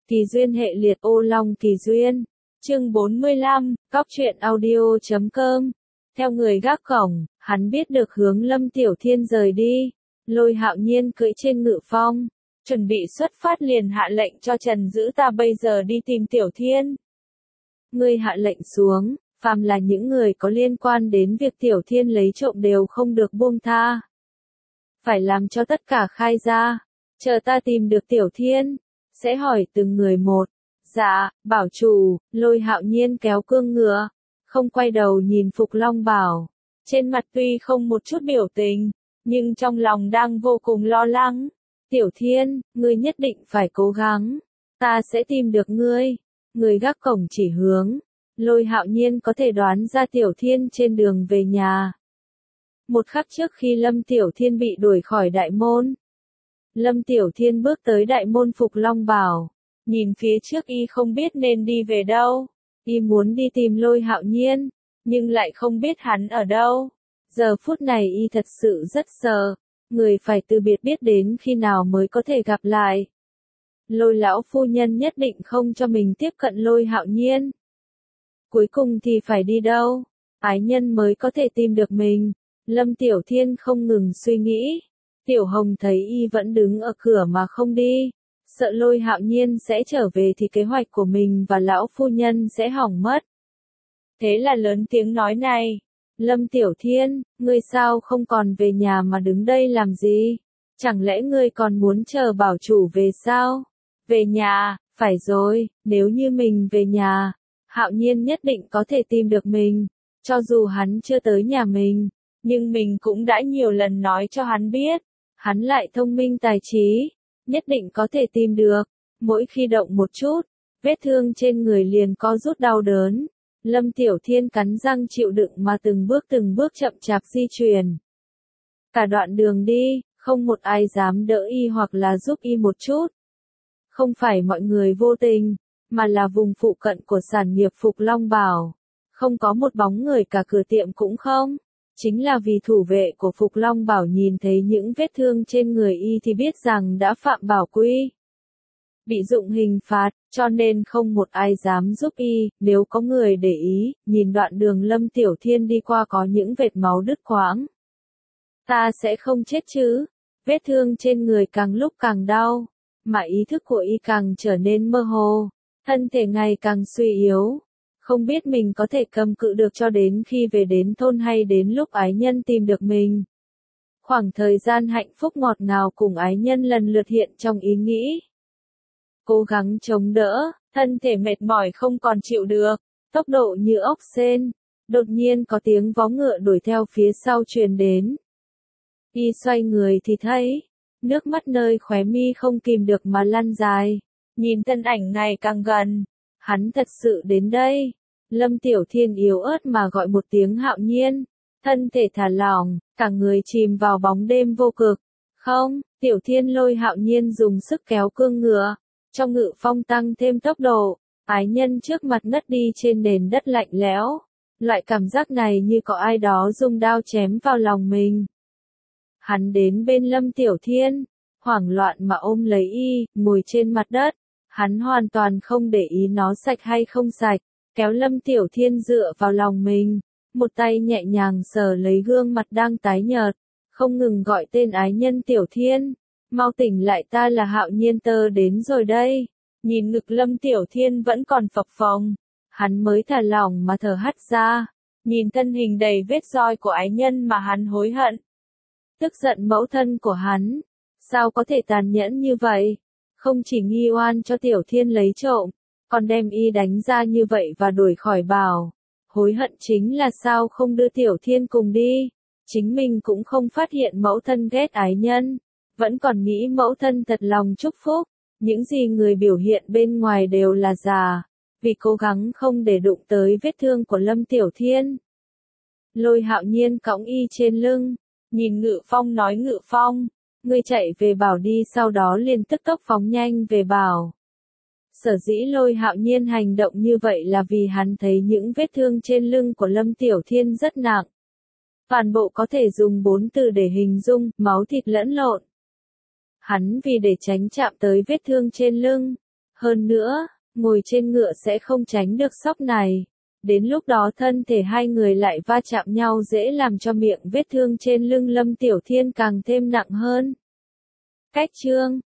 Kỳ duyên hệ liệt ô long kỳ duyên. Chương 45, Cóc truyện audio.com. Theo người gác cổng, hắn biết được hướng Lâm Tiểu Thiên rời đi. Lôi Hạo Nhiên cưỡi trên ngự phong, chuẩn bị xuất phát liền hạ lệnh cho Trần Dữ ta bây giờ đi tìm Tiểu Thiên. Ngươi hạ lệnh xuống, phàm là những người có liên quan đến việc Tiểu Thiên lấy trộm đều không được buông tha. Phải làm cho tất cả khai ra, chờ ta tìm được Tiểu Thiên, sẽ hỏi từng người một. Dạ, bảo chủ. Lôi Hạo Nhiên kéo cương ngựa, không quay đầu nhìn Phục Long Bảo. Trên mặt tuy không một chút biểu tình, nhưng trong lòng đang vô cùng lo lắng. Tiểu Thiên, ngươi nhất định phải cố gắng, ta sẽ tìm được ngươi. Người gác cổng chỉ hướng. Lôi Hạo Nhiên có thể đoán ra Tiểu Thiên trên đường về nhà. Một khắc trước khi Lâm Tiểu Thiên bị đuổi khỏi đại môn, Lâm Tiểu Thiên bước tới đại môn Phục Long Bảo, nhìn phía trước y không biết nên đi về đâu. Y muốn đi tìm Lôi Hạo Nhiên, nhưng lại không biết hắn ở đâu. Giờ phút này y thật sự rất sợ, người phải từ biệt biết đến khi nào mới có thể gặp lại. Lôi lão phu nhân nhất định không cho mình tiếp cận Lôi Hạo Nhiên. Cuối cùng thì phải đi đâu? Ái nhân mới có thể tìm được mình. Lâm Tiểu Thiên không ngừng suy nghĩ. Tiểu Hồng thấy y vẫn đứng ở cửa mà không đi, sợ Lôi Hạo Nhiên sẽ trở về thì kế hoạch của mình và lão phu nhân sẽ hỏng mất. Thế là lớn tiếng nói này, Lâm Tiểu Thiên, ngươi sao không còn về nhà mà đứng đây làm gì? Chẳng lẽ ngươi còn muốn chờ bảo chủ về sao? Về nhà, phải rồi, nếu như mình về nhà, Hạo Nhiên nhất định có thể tìm được mình, cho dù hắn chưa tới nhà mình, nhưng mình cũng đã nhiều lần nói cho hắn biết. Hắn lại thông minh tài trí, nhất định có thể tìm được. Mỗi khi động một chút, vết thương trên người liền có rút đau đớn. Lâm Tiểu Thiên cắn răng chịu đựng mà từng bước chậm chạp di chuyển. Cả đoạn đường đi, không một ai dám đỡ y hoặc là giúp y một chút. Không phải mọi người vô tình, mà là vùng phụ cận của sản nghiệp Phục Long Bảo. Không có một bóng người, cả cửa tiệm cũng không. Chính là vì thủ vệ của Phục Long Bảo nhìn thấy những vết thương trên người y thì biết rằng đã phạm bảo quy, bị dụng hình phạt, cho nên không một ai dám giúp y. Nếu có người để ý, nhìn đoạn đường Lâm Tiểu Thiên đi qua có những vệt máu đứt quãng. Ta sẽ không chết chứ? Vết thương trên người càng lúc càng đau, mà ý thức của y càng trở nên mơ hồ, thân thể ngày càng suy yếu. Không biết mình có thể cầm cự được cho đến khi về đến thôn hay đến lúc ái nhân tìm được mình. Khoảng thời gian hạnh phúc ngọt ngào cùng ái nhân lần lượt hiện trong ý nghĩ. Cố gắng chống đỡ, thân thể mệt mỏi không còn chịu được, tốc độ như ốc sên. Đột nhiên có tiếng vó ngựa đuổi theo phía sau truyền đến. Y xoay người thì thấy, nước mắt nơi khóe mi không kìm được mà lăn dài. Nhìn thân ảnh ngày càng gần, hắn thật sự đến đây. Lâm Tiểu Thiên yếu ớt mà gọi một tiếng Hạo Nhiên, thân thể thả lỏng, cả người chìm vào bóng đêm vô cực. Không, Tiểu Thiên. Lôi Hạo Nhiên dùng sức kéo cương ngựa, trong ngự phong tăng thêm tốc độ. Ái nhân trước mặt ngất đi trên nền đất lạnh lẽo. Loại cảm giác này như có ai đó dùng đao chém vào lòng mình. Hắn đến bên Lâm Tiểu Thiên, hoảng loạn mà ôm lấy y, ngồi trên mặt đất. Hắn hoàn toàn không để ý nó sạch hay không sạch, kéo Lâm Tiểu Thiên dựa vào lòng mình, một tay nhẹ nhàng sờ lấy gương mặt đang tái nhợt, không ngừng gọi tên ái nhân. Tiểu Thiên, mau tỉnh lại, ta là Hạo Nhiên, tớ đến rồi đây. Nhìn ngực Lâm Tiểu Thiên vẫn còn phập phồng, hắn mới thả lỏng mà thở hắt ra, nhìn thân hình đầy vết roi của ái nhân mà hắn hối hận. Tức giận mẫu thân của hắn, sao có thể tàn nhẫn như vậy? Không chỉ nghi oan cho Tiểu Thiên lấy trộm, còn đem y đánh ra như vậy và đuổi khỏi bảo. Hối hận chính là sao không đưa Tiểu Thiên cùng đi. Chính mình cũng không phát hiện mẫu thân ghét ái nhân, vẫn còn nghĩ mẫu thân thật lòng chúc phúc. Những gì người biểu hiện bên ngoài đều là giả, vì cố gắng không để đụng tới vết thương của Lâm Tiểu Thiên. Lôi Hạo Nhiên cõng y trên lưng, nhìn Ngự Phong nói, Ngự Phong, ngươi chạy về bảo đi, sau đó liền tức tốc phóng nhanh về bảo. Sở dĩ Lôi Hạo Nhiên hành động như vậy là vì hắn thấy những vết thương trên lưng của Lâm Tiểu Thiên rất nặng. Toàn bộ có thể dùng 4 từ để hình dung, máu thịt lẫn lộn. Hắn vì để tránh chạm tới vết thương trên lưng, Hơn nữa, ngồi trên ngựa sẽ không tránh được sóc này. Đến lúc đó thân thể hai người lại va chạm nhau dễ làm cho miệng vết thương trên lưng Lâm Tiểu Thiên càng thêm nặng hơn. Cách chương